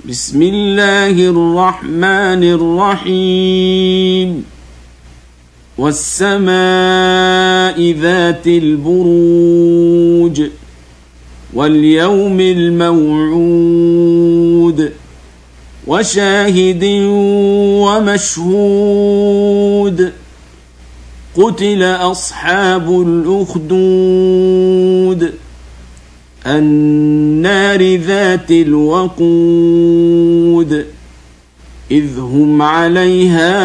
بسم الله الرحمن الرحيم والسماء ذات البروج واليوم الموعود وشاهد ومشهود قتل أصحاب الأخدود النار ذات الوقود إذ هم عليها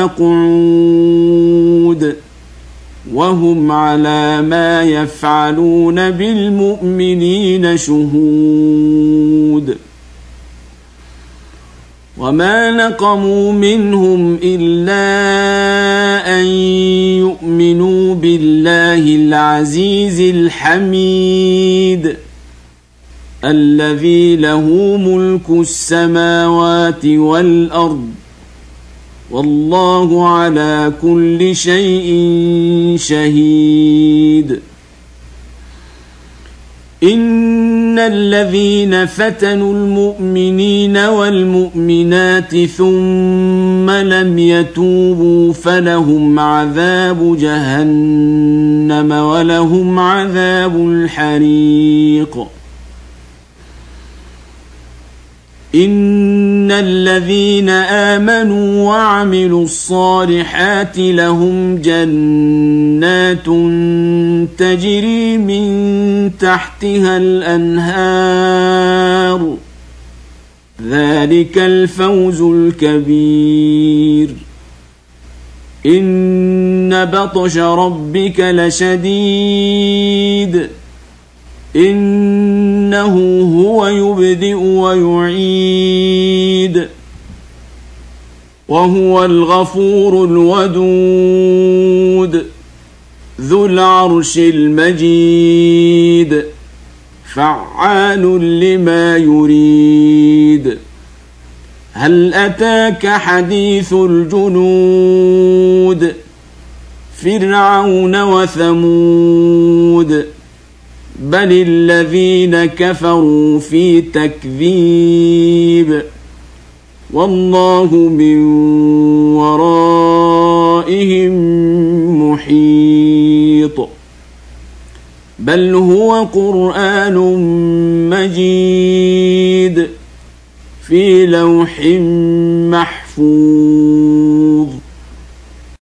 قعود وهم على ما يفعلون بالمؤمنين شهود وما نقموا منهم إلا أن يؤمنوا بالله العزيز الحميد الذي له ملك السماوات والأرض والله على كل شيء شهيد إن الذين فتنوا المؤمنين والمؤمنات ثم لم يتوبوا فلهم عذاب جهنم ولهم عذاب الحريق إن الذين آمنوا وعملوا الصالحات لهم جنات تجري من تحتها الأنهار ذلك الفوز الكبير إن بطش ربك لشديد إنه هو يبدئ ويعيد وهو الغفور الودود ذو العرش المجيد فعال لما يريد هل أتاك حديث الجنود فرعون وثمود بل الذين كفروا في تكذيب والله من ورائهم محيط بل هو قرآن مجيد في لوح محفوظ